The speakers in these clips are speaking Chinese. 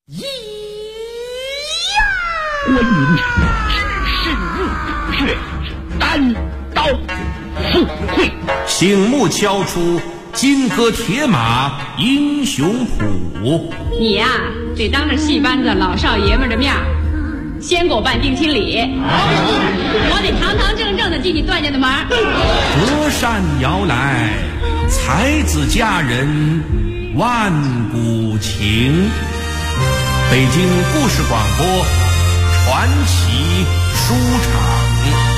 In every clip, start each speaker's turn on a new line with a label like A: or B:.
A: 关云长只身入血，单刀赴会，
B: 醒目敲出金戈铁马英雄谱。
C: 你呀，得当着戏班子老少爷们的面先给我办定亲礼，我得堂堂正正的进你段家的门。
B: 隔山摇来，才子佳人万古情。北京故事广播传奇书场。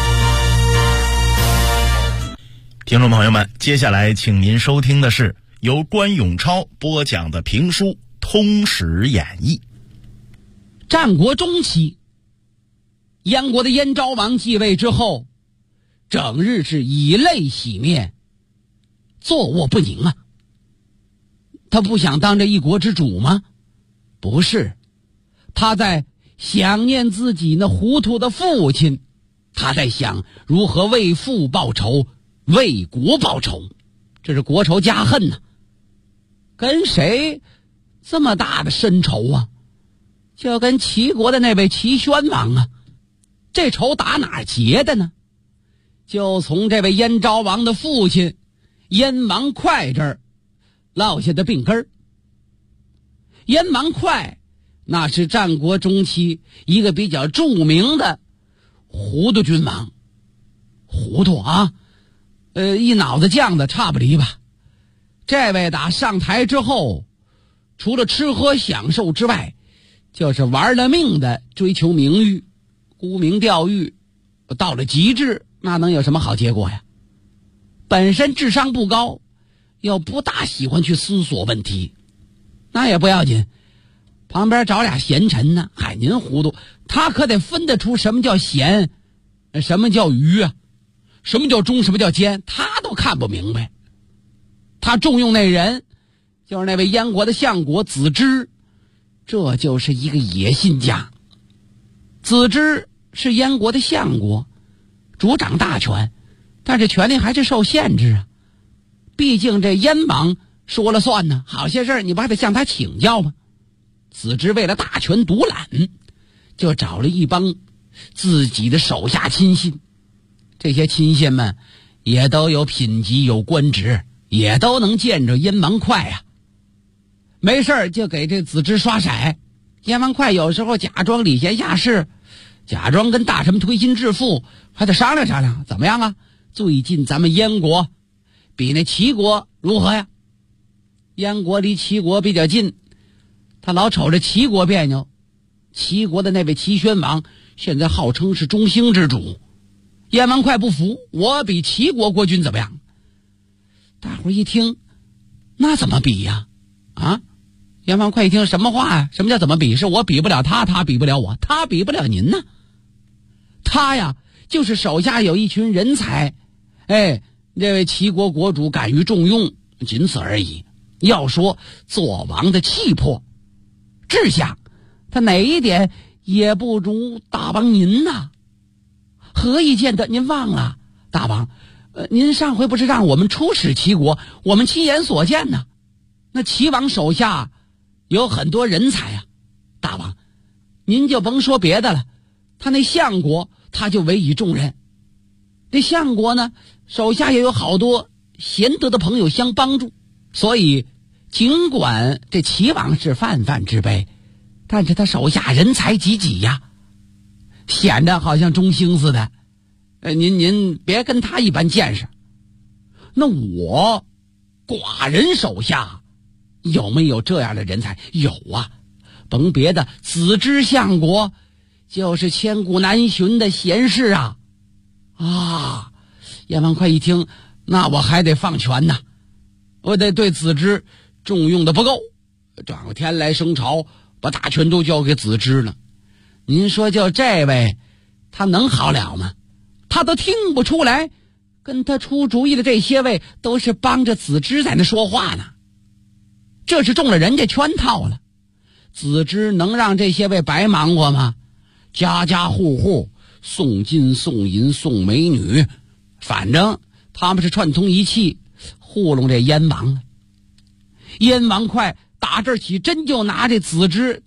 D: 听众朋友们，接下来请您收听的是由关永超播讲的评书《通史演义》。
E: 战国中期，燕国的燕昭王继位之后，整日是以泪洗面，坐卧不宁啊。他不想当这一国之主吗？不是，他在想念自己那糊涂的父亲，他在想如何为父报仇，为国报仇，这是国仇家恨呐。跟谁这么大的深仇啊？就跟齐国的那位齐宣王啊。这仇打哪儿结的呢？就从这位燕昭王的父亲燕王哙这儿落下的病根儿。燕王哙那是战国中期一个比较著名的糊涂君王，糊涂啊，一脑子犟的差不离吧。这位打上台之后，除了吃喝享受之外，就是玩了命的追求名誉，沽名钓誉，到了极致，那能有什么好结果呀？本身智商不高，又不大喜欢去思索问题，那也不要紧，旁边找俩贤臣呢。嗨，您糊涂，他可得分得出什么叫贤，什么叫愚啊，什么叫忠，什么叫奸，他都看不明白。他重用那人，就是那位燕国的相国子之，这就是一个野心家。子之是燕国的相国，主掌大权，但是权力还是受限制啊。毕竟这燕王说了算呢，好些事你不还得向他请教吗？子之为了大权独揽，就找了一帮自己的手下亲信，这些亲信们也都有品级有官职，也都能见着燕王哙啊。没事就给这子之刷骰。燕王哙有时候假装礼贤下士，假装跟大臣们推心置腹，还得商量商量，怎么样啊？最近咱们燕国比那齐国如何呀？燕国离齐国比较近，他老瞅着齐国别扭。齐国的那位齐宣王现在号称是中兴之主，燕王哙不服，我比齐国国君怎么样？大伙一听，那怎么比呀？啊？燕王哙一听，什么话呀？什么叫怎么比？是我比不了他，他比不了我，他比不了您呢。他呀，就是手下有一群人才，这位齐国国主敢于重用，仅此而已。要说做王的气魄、志向，他哪一点也不如大王您呐。何以见得？您忘了，大王，您上回不是让我们出使齐国，我们亲眼所见呢。那齐王手下有很多人才啊，大王，您就甭说别的了，他那相国他就委以重任。这相国呢，手下也有好多贤德的朋友相帮助，所以尽管这齐王是泛泛之辈，但是他手下人才济济呀，显得好像中兴似的。您别跟他一般见识。那我寡人手下有没有这样的人才？有啊，甭别的，子之相国就是千古难寻的贤士啊！啊，燕王哙一听，那我还得放权呐，我得对子之重用的不够，转过天来升朝，把大权都交给子之了。您说就这位，他能好了吗？他都听不出来，跟他出主意的这些位都是帮着子之在那说话呢。这是中了人家圈套了。子之能让这些位白忙活吗？家家户户送金送银送美女，反正他们是串通一气糊弄这燕王了。燕王哙打这儿起真就拿这子之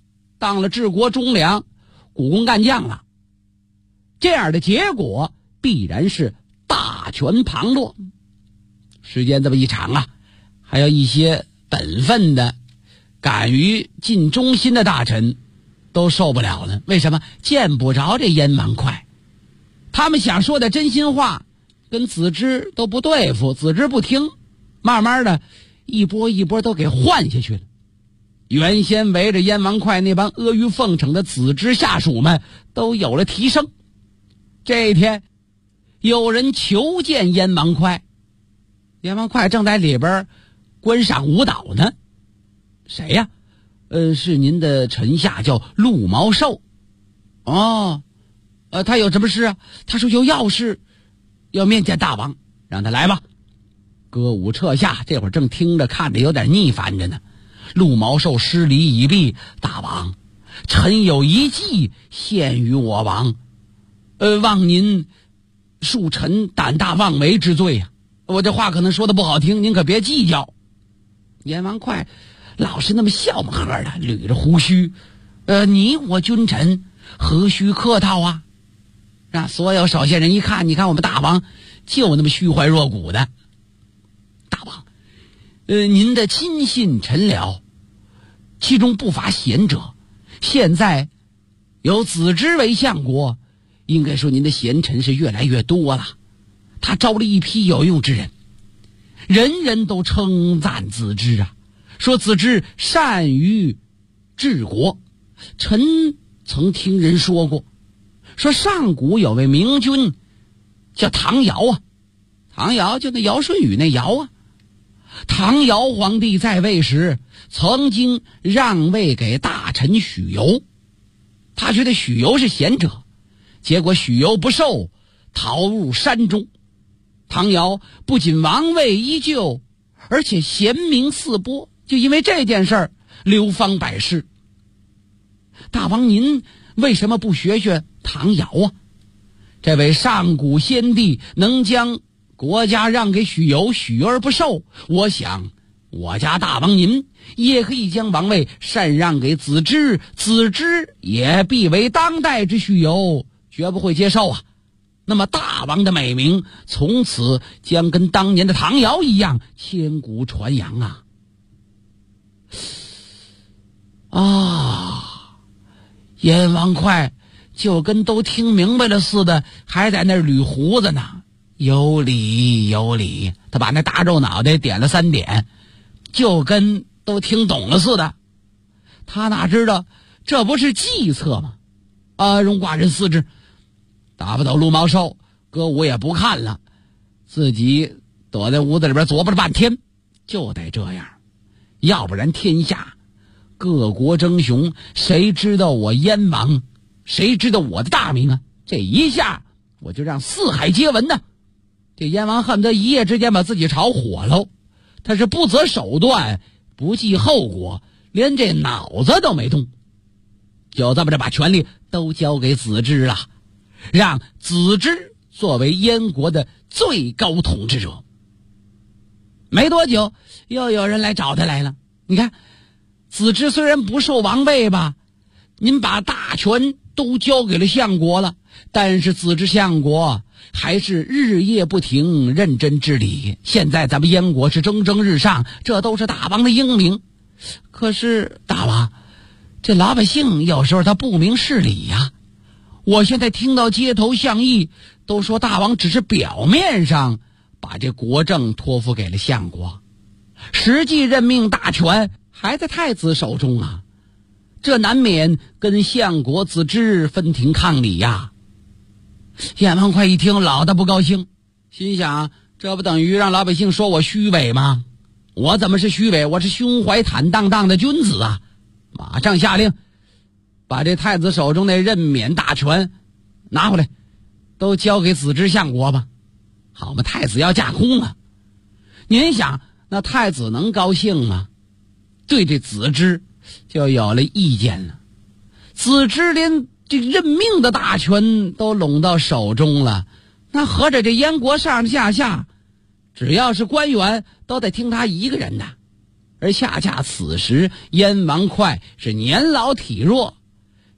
E: 当了治国忠良、股肱干将了。这样的结果必然是大权旁落。时间这么一长啊，还有一些本分的、敢于尽忠心的大臣都受不了了。为什么？见不着这燕王哙，他们想说的真心话跟子之都不对付，子之不听，慢慢的一波一波都给换下去了。原先围着燕王哙那帮阿谀奉承的子之下属们都有了提升。这一天有人求见燕王哙，燕王哙正在里边观赏舞蹈呢。谁呀？是您的臣下，叫陆毛寿。哦，他有什么事啊？他说有要事要面见大王，让他来吧。歌舞撤下，这会儿正听着看着有点腻烦着呢。陆毛寿施礼已毕，大王，臣有一计献于我王，望您恕臣胆大妄为之罪啊！我这话可能说的不好听，您可别计较。燕王哙老是那么笑么呵的，捋着胡须，你我君臣何须客套啊？让所有手下人一看，你看我们大王就那么虚怀若谷的。大王，您的亲信臣僚，其中不乏贤者，现在有子之为相国，应该说您的贤臣是越来越多了。他招了一批有用之人，人人都称赞子之啊，说子之善于治国。臣曾听人说过，说上古有位明君叫唐尧啊，唐尧就那尧舜禹那尧啊。唐尧皇帝在位时曾经让位给大臣许由，他觉得许由是贤者，结果许由不受，逃入山中。唐尧不仅王位依旧，而且贤名四播，就因为这件事儿流芳百世。大王您为什么不学学唐尧啊？这位上古先帝能将国家让给许由，许由而不受，我想我家大王您也可以将王位禅让给子之，子之也必为当代之许由，绝不会接受啊。那么大王的美名从此将跟当年的唐尧一样千古传扬啊！燕王哙就跟都听明白了似的，还在那儿捋胡子呢。有理有理，他把那大肉脑袋点了3点，就跟都听懂了似的。他哪知道这不是计策吗？容寡人思之。打不倒陆毛寿，歌舞也不看了，自己躲在屋子里边琢磨了半天，就得这样，要不然天下各国争雄，谁知道我燕王，谁知道我的大名啊？这一下我就让四海皆闻呢。这燕王恨不得一夜之间把自己炒火喽，他是不择手段，不计后果，连这脑子都没动，就这么着把权力都交给子之了，让子之作为燕国的最高统治者。没多久又有人来找他来了，你看子之虽然不受王位吧，您把大权都交给了相国了，但是子之相国还是日夜不停认真治理，现在咱们燕国是蒸蒸日上，这都是大王的英明。可是大王，这老百姓有时候他不明事理呀。我现在听到街头巷议都说大王只是表面上把这国政托付给了相国，实际任命大权还在太子手中啊，这难免跟相国子之分庭抗礼呀。燕王哙一听，老大不高兴，心想这不等于让老百姓说我虚伪吗？我怎么是虚伪？我是胸怀坦荡荡的君子啊！马上下令把这太子手中那任免大权拿回来，都交给子之相国吧。好嘛，太子要架空啊！您想那太子能高兴吗？对这子之就有了意见了。子之连这任命的大权都拢到手中了，那合着这燕国上上下下只要是官员都得听他一个人的。而恰恰此时燕王哙是年老体弱，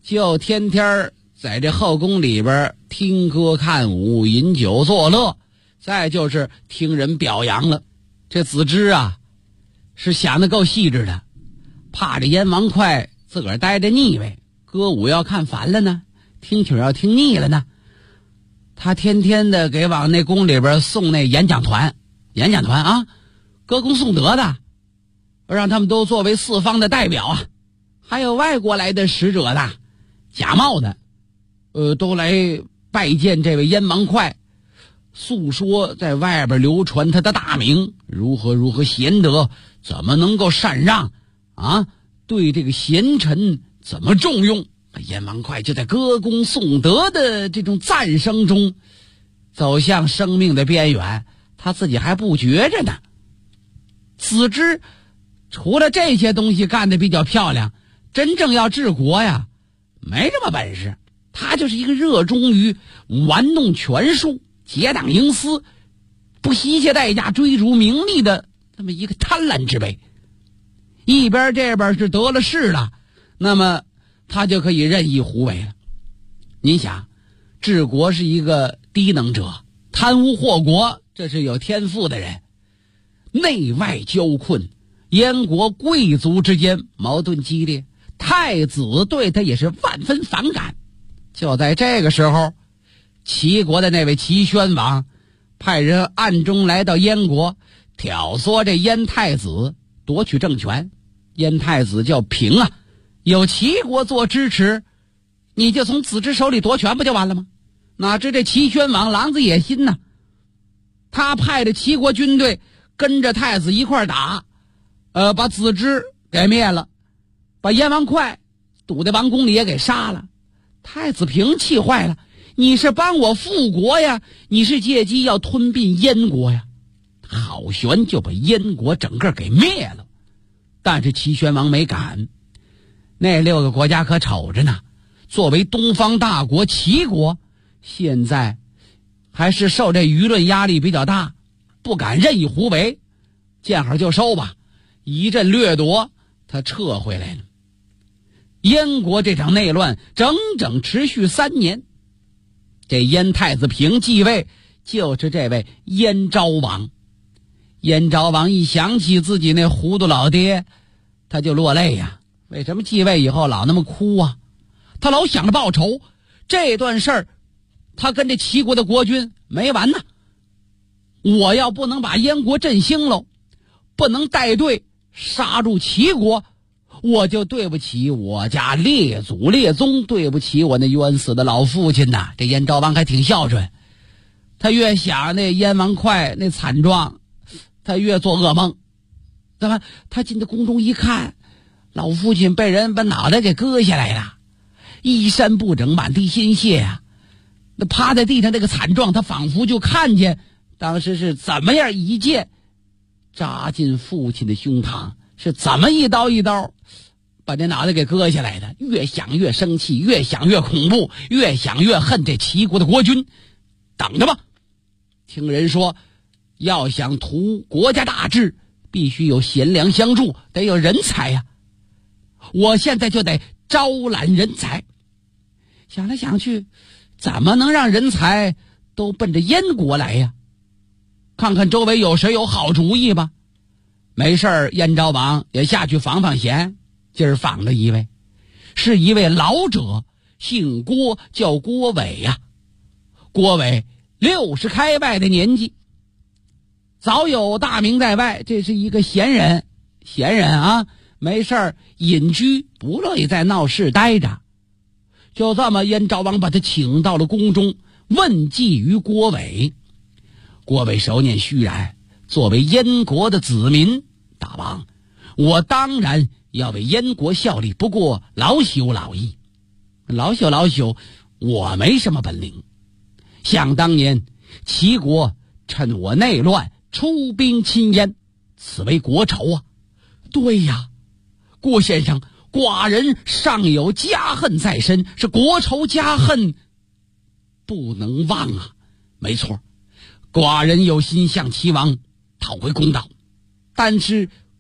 E: 就天天在这后宫里边听歌看舞饮酒作乐，再就是听人表扬了。这子之啊是想得够细致的，怕这燕王哙自个儿待着腻歪，歌舞要看烦了呢，听曲要听腻了呢，他天天的给往那宫里边送那演讲团啊，歌功颂德的，让他们都作为四方的代表啊，还有外国来的使者的假冒的都来拜见这位燕王哙，诉说在外边流传他的大名，如何贤德，怎么能够禅让啊，对这个贤臣怎么重用。燕王哙就在歌功颂德的这种赞声中走向生命的边缘，他自己还不觉着呢。子之除了这些东西干得比较漂亮，真正要治国呀没这么本事。他就是一个热衷于玩弄权术，结党营私，不惜一切代价追逐名利的这么一个贪婪之辈。一边这边是得了势了，那么他就可以任意胡为了。您想，治国是一个低能者，贪污祸国，这是有天赋的人，内外交困，燕国贵族之间矛盾激烈，太子对他也是万分反感。就在这个时候，齐国的那位齐宣王派人暗中来到燕国，挑唆这燕太子夺取政权。燕太子叫平啊，有齐国做支持，你就从子之手里夺权不就完了吗？哪知这齐宣王狼子野心呢，他派着齐国军队跟着太子一块打，把子之给灭了，把燕王哙堵在王宫里也给杀了。太子平气坏了，你是帮我复国呀，你是借机要吞并燕国呀，好悬就把燕国整个给灭了。但是齐宣王没敢，那6个国家可瞅着呢，作为东方大国齐国现在还是受这舆论压力比较大，不敢任意胡为，见好就收吧，一阵掠夺他撤回来了。燕国这场内乱整整持续3年，这燕太子平继位就是这位燕昭王。燕昭王一想起自己那糊涂老爹，他就落泪呀。为什么继位以后老那么哭啊？他老想着报仇，这段事儿他跟这齐国的国君没完呢。我要不能把燕国振兴喽，不能带队杀入齐国，我就对不起我家列祖列宗，对不起我那冤死的老父亲呐。这燕昭王还挺孝顺，他越想那燕王哙那惨状，他越做噩梦。他进到宫中一看，老父亲被人把脑袋给割下来了，衣衫不整，满地鲜血啊！那趴在地上这个惨状，他仿佛就看见当时是怎么样一剑扎进父亲的胸膛，是怎么一刀一刀把这脑袋给割下来的。越想越生气，越想越恐怖，越想越恨这齐国的国君。等着吧，听人说要想图国家大治，必须有贤良相助，得有人才呀。我现在就得招揽人才。想来想去，怎么能让人才都奔着燕国来呀？看看周围有谁有好主意吧。没事儿，燕昭王也下去访贤。今儿访了一位，是一位老者，姓郭，叫郭伟呀。郭伟60开外的年纪，早有大名在外，这是一个贤人啊，没事儿隐居，不乐意在闹市待着。就这么，燕昭王把他请到了宫中，问计于郭伟。郭伟熟念虚然，作为燕国的子民，大王，我当然要为燕国效力，不过老朽老矣。老朽，我没什么本领。想当年齐国趁我内乱出兵侵燕，此为国仇啊。对呀，郭先生，寡人尚有家恨在身，是国仇家恨不能忘啊。没错，寡人有心向齐王讨回公道，但是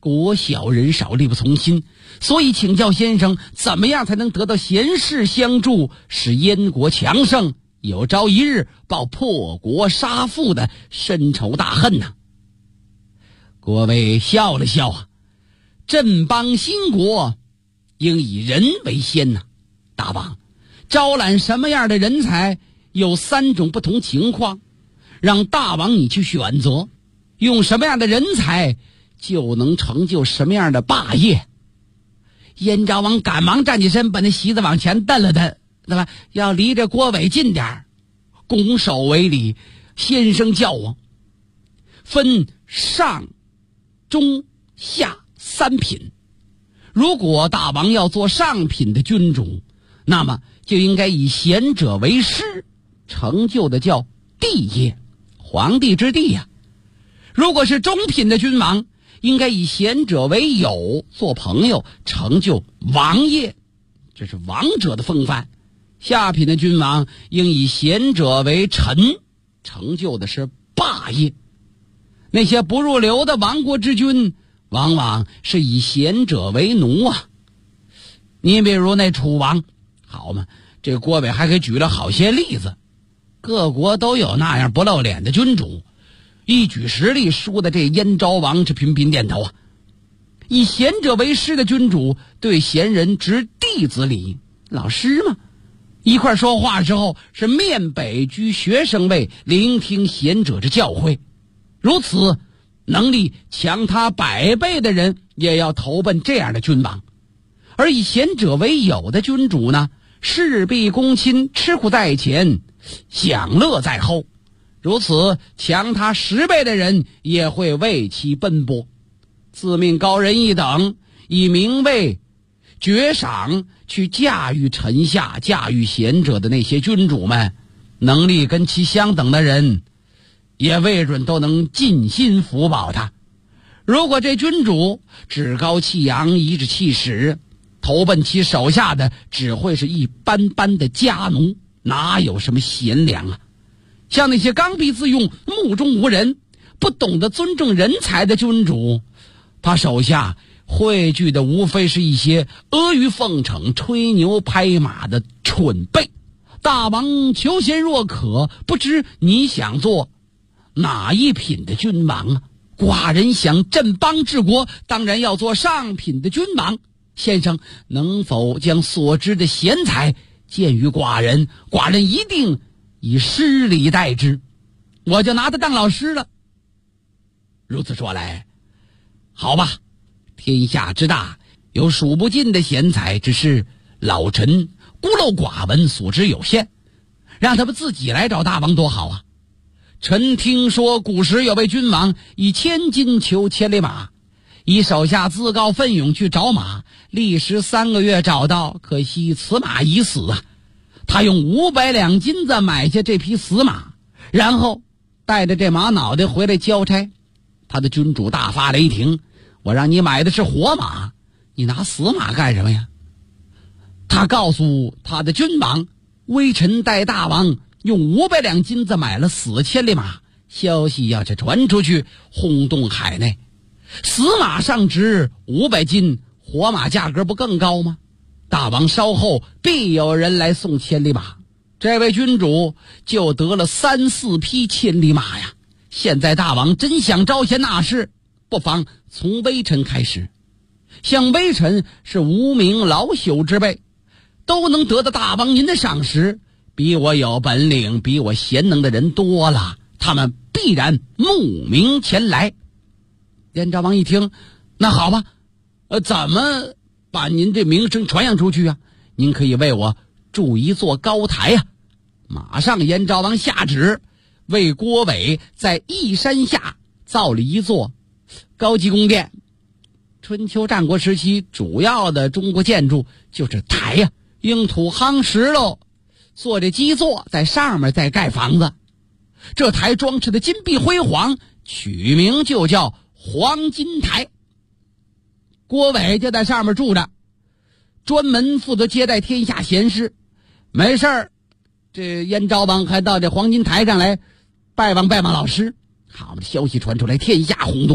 E: 国小人少，力不从心，所以请教先生，怎么样才能得到贤士相助，使燕国强盛，有朝一日报破国杀父的深仇大恨呢？郭伟笑了笑啊，振邦兴国，应以人为先呐。大王，招揽什么样的人才有3种不同情况，让大王你去选择，用什么样的人才就能成就什么样的霸业。燕昭王赶忙站起身，把那席子往前蹬了蹬，对吧？要离着郭伟近点，拱手为礼，先生叫我。分上、中、下3品。如果大王要做上品的君主，那么就应该以贤者为师，成就的叫帝业，皇帝之地呀。如果是中品的君王，应该以贤者为友，做朋友，成就王业，这是王者的风范。下品的君王应以贤者为臣，成就的是霸业。那些不入流的亡国之君，往往是以贤者为奴啊。你比如那楚王，好嘛，这郭伟还给举了好些例子。各国都有那样不露脸的君主，一举实力输的这燕昭王是频频点头啊。以贤者为师的君主，对贤人执弟子礼，老师嘛，一块说话之后是面北居学生位，聆听贤者之教诲。如此能力强他100倍的人，也要投奔这样的君王。而以贤者为友的君主呢，事必躬亲，吃苦在前，享乐在后。如此强他10倍的人，也会为其奔波。自命高人一等，以名位爵赏去驾驭臣下，驾驭贤者的那些君主们，能力跟其相等的人，也未准都能尽心辅保他。如果这君主趾高气扬，颐指气使，投奔其手下的只会是一般般的家奴，哪有什么贤良啊？像那些刚愎自用，目中无人，不懂得尊重人才的君主，他手下汇聚的无非是一些阿谀奉承、吹牛拍马的蠢辈。大王求贤若渴，不知你想做哪一品的君王啊？寡人想振邦治国，当然要做上品的君王。先生能否将所知的贤才荐于寡人？寡人一定以师礼待之，我就拿他当老师了。如此说来，好吧，天下之大，有数不尽的贤才，只是老臣孤陋寡闻，所知有限，让他们自己来找大王多好啊！臣听说古时有位君王以千金求千里马，以手下自告奋勇去找马，历时3个月找到，可惜此马已死啊！他用500两金子买下这匹死马，然后带着这马脑袋回来交差。他的君主大发雷霆，我让你买的是活马，你拿死马干什么呀？他告诉他的君王，微臣代大王用500两金子买了死千里马，消息要是传出去，轰动海内，死马上值500金，活马价格不更高吗？大王稍后必有人来送千里马，这位君主就得了3、4匹千里马呀。现在大王真想招贤纳士，不妨从微臣开始。像微臣是无名老朽之辈，都能得到大王您的赏识，比我有本领，比我贤能的人多了，他们必然慕名前来。燕昭王一听，那好吧，怎么把您这名声传扬出去啊？您可以为我筑一座高台啊！马上燕昭王下旨，为郭伟在义山下造了一座高级宫殿。春秋战国时期主要的中国建筑就是台呀，用土夯石头做这基座，在上面再盖房子。这台装饰的金碧辉煌，取名就叫黄金台。郭伟就在上面住着，专门负责接待天下贤士。没事儿，这燕昭王还到这黄金台上来拜望拜望老师。好，消息传出来，天下轰动。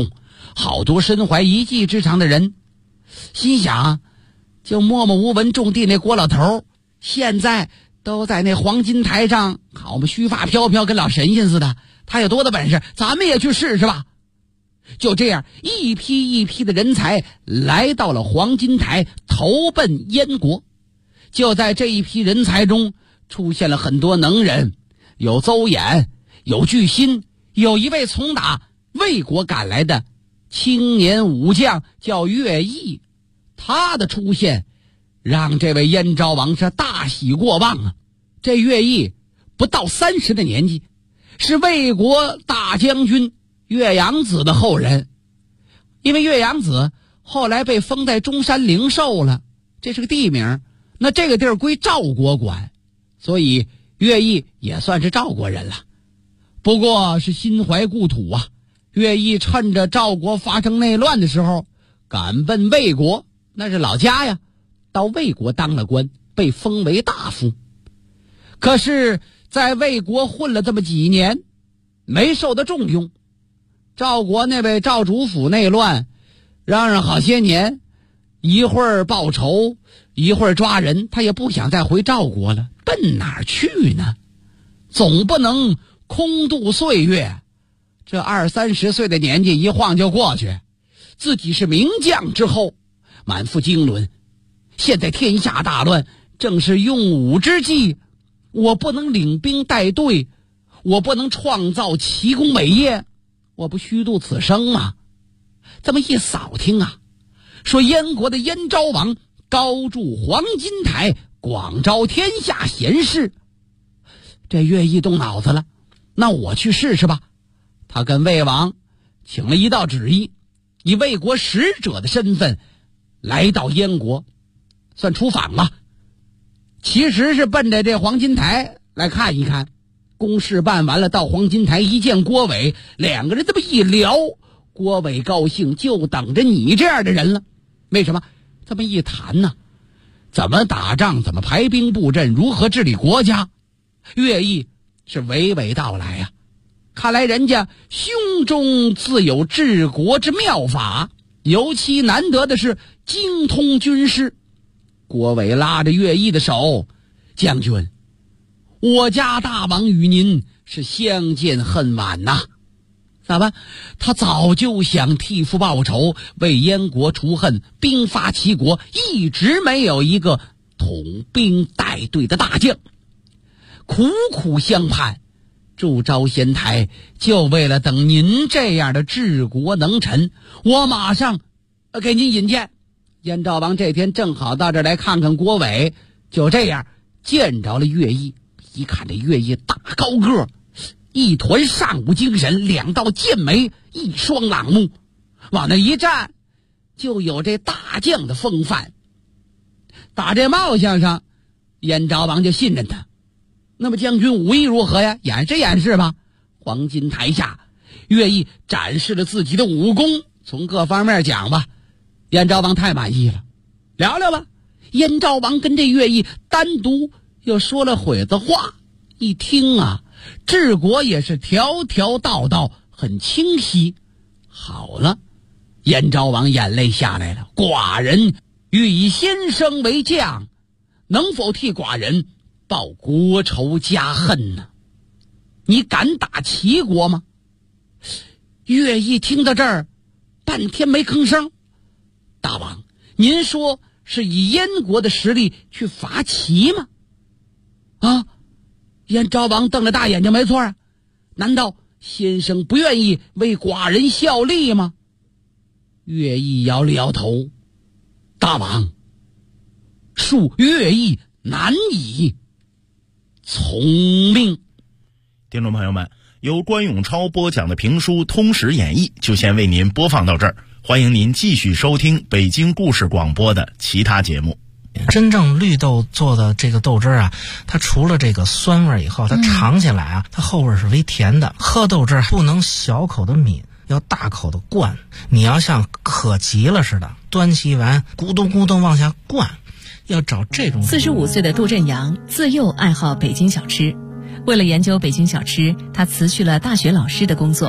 E: 好多身怀一技之长的人心想，就默默无闻种地那郭老头现在都在那黄金台上，好嘛，须发飘飘，跟老神仙似的。他有多大本事，咱们也去试试吧。就这样，一批一批的人才来到了黄金台，投奔燕国。就在这一批人才中，出现了很多能人，有邹衍，有巨辛，有一位从打魏国赶来的青年武将叫乐毅。他的出现让这位燕昭王是大喜过望啊！这乐毅不到30的年纪，是魏国大将军岳阳子的后人。因为岳阳子后来被封在中山陵寿了，这是个地名，那这个地儿归赵国管，所以乐毅也算是赵国人了。不过是心怀故土啊，乐毅趁着赵国发生内乱的时候赶奔魏国，那是老家呀，到魏国当了官，被封为大夫。可是在魏国混了这么几年，没受到重用。赵国那位赵主府内乱，嚷好些年，一会儿报仇，一会儿抓人，他也不想再回赵国了，奔哪儿去呢？总不能空度岁月，这20-30岁的年纪一晃就过去。自己是名将之后，满腹经纶，现在天下大乱，正是用武之际，我不能领兵带队，我不能创造奇功伟业，我不虚度此生吗？这么一扫听啊，说燕国的燕昭王高筑黄金台，广招天下贤士。这乐毅动脑子了，那我去试试吧。他跟魏王请了一道旨意，以魏国使者的身份来到燕国，算出访吧。其实是奔着这黄金台来看一看。公事办完了，到黄金台一见郭伟，两个人这么一聊，郭伟高兴，就等着你这样的人了。为什么？这么一谈呢，怎么打仗，怎么排兵布阵，如何治理国家，乐毅是娓娓道来呀。看来人家胸中自有治国之妙法，尤其难得的是精通军事。郭伟拉着乐毅的手，将军，我家大王与您是相见恨晚呐。咋办？他早就想替父报仇，为燕国除恨，兵发齐国，一直没有一个统兵带队的大将，苦苦相盼，驻招仙台就为了等您这样的治国能臣。我马上给您引荐。燕昭王这天正好到这儿来看看郭伟，就这样见着了乐毅。一看这乐毅大高个，一团上午精神，两道剑眉，一双朗目，往那一站就有这大将的风范。打这貌相上，燕昭王就信任他。那么将军武艺如何呀？演示演示吧。黄金台下，乐毅展示了自己的武功，从各方面讲吧。燕昭王太满意了，聊聊吧。燕昭王跟这乐毅单独又说了会子话，一听啊，治国也是条条道道很清晰。好了，燕昭王眼泪下来了，寡人欲以先生为将，能否替寡人报国仇家恨呢？你敢打齐国吗？乐毅听到这儿，半天没吭声。大王，您说是以燕国的实力去伐齐吗？啊！燕昭王瞪着大眼睛，没错啊，难道先生不愿意为寡人效力吗？乐毅摇了摇头，大王，恕乐毅难以从命。
D: 听众朋友们，由关永超播讲的评书《通史演义》就先为您播放到这儿，欢迎您继续收听北京故事广播的其他节目。
F: 真正绿豆做的这个豆汁啊，它除了这个酸味以后，它尝起来啊，它后味是微甜的。喝豆汁不能小口的抿，要大口的灌。你要像渴急了似的，端起碗咕咚咕咚往下灌，要找这种。
G: 45岁的杜振阳自幼爱好北京小吃，为了研究北京小吃，他辞去了大学老师的工作，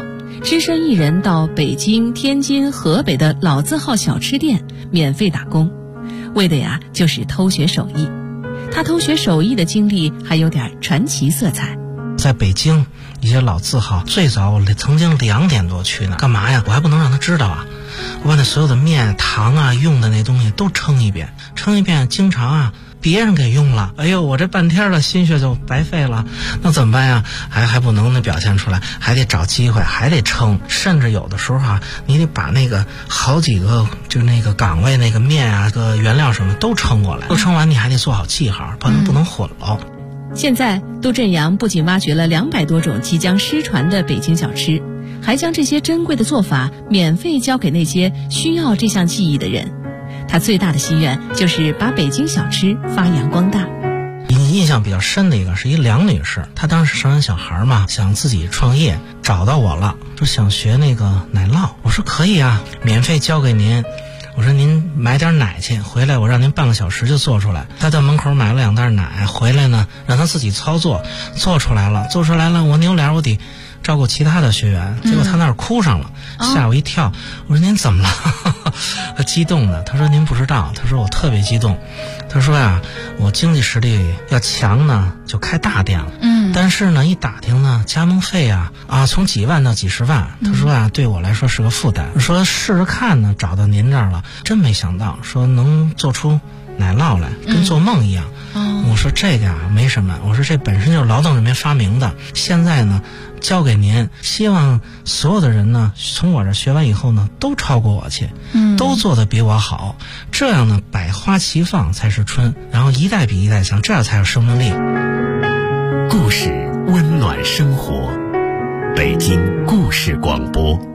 G: 只身一人到北京、天津、河北的老字号小吃店免费打工，为的呀就是偷学手艺。他偷学手艺的经历还有点传奇色彩。
F: 在北京一些老字号，最早我曾经2点多去呢，干嘛呀？我还不能让他知道啊！我把那所有的面、糖啊、用的那东西都称一遍，经常啊别人给用了，哎呦，我这半天的心血就白费了，那怎么办呀？还不能表现出来，还得找机会，还得称，甚至有的时候啊，你得把那个好几个就那个岗位那个面啊、个原料什么都称过来，都称完你还得做好记号，不能混了。
G: 现在杜振阳不仅挖掘了200多种即将失传的北京小吃，还将这些珍贵的做法免费教给那些需要这项技艺的人。他最大的心愿就是把北京小吃发扬光大。
F: 印象比较深的一个是一梁女士，她当时生完小孩嘛，想自己创业，找到我了，说想学那个奶酪。我说可以啊，免费教给您。我说您买点奶去，回来我让您半个小时就做出来。他到门口买了2袋奶，回来呢让他自己操作，做出来了，我扭脸我得照顾其他的学员，结果他那儿哭上了，吓我一跳。我说您怎么了？他激动的，他说您不知道，他说我特别激动，他说呀，我经济实力要强呢就开大店了，但是呢一打听呢加盟费啊从几万到几十万，他说啊对我来说是个负担，说试着看呢找到您这儿了，真没想到说能做出奶酪来，跟做梦一样。我说这个没什么，我说这本身就是劳动人民发明的，现在呢交给您，希望所有的人呢从我这学完以后呢都超过我去，都做得比我好，这样呢百花齐放才是春，然后一代比一代强，这样才有生命力。
H: 故事温暖生活，北京故事广播。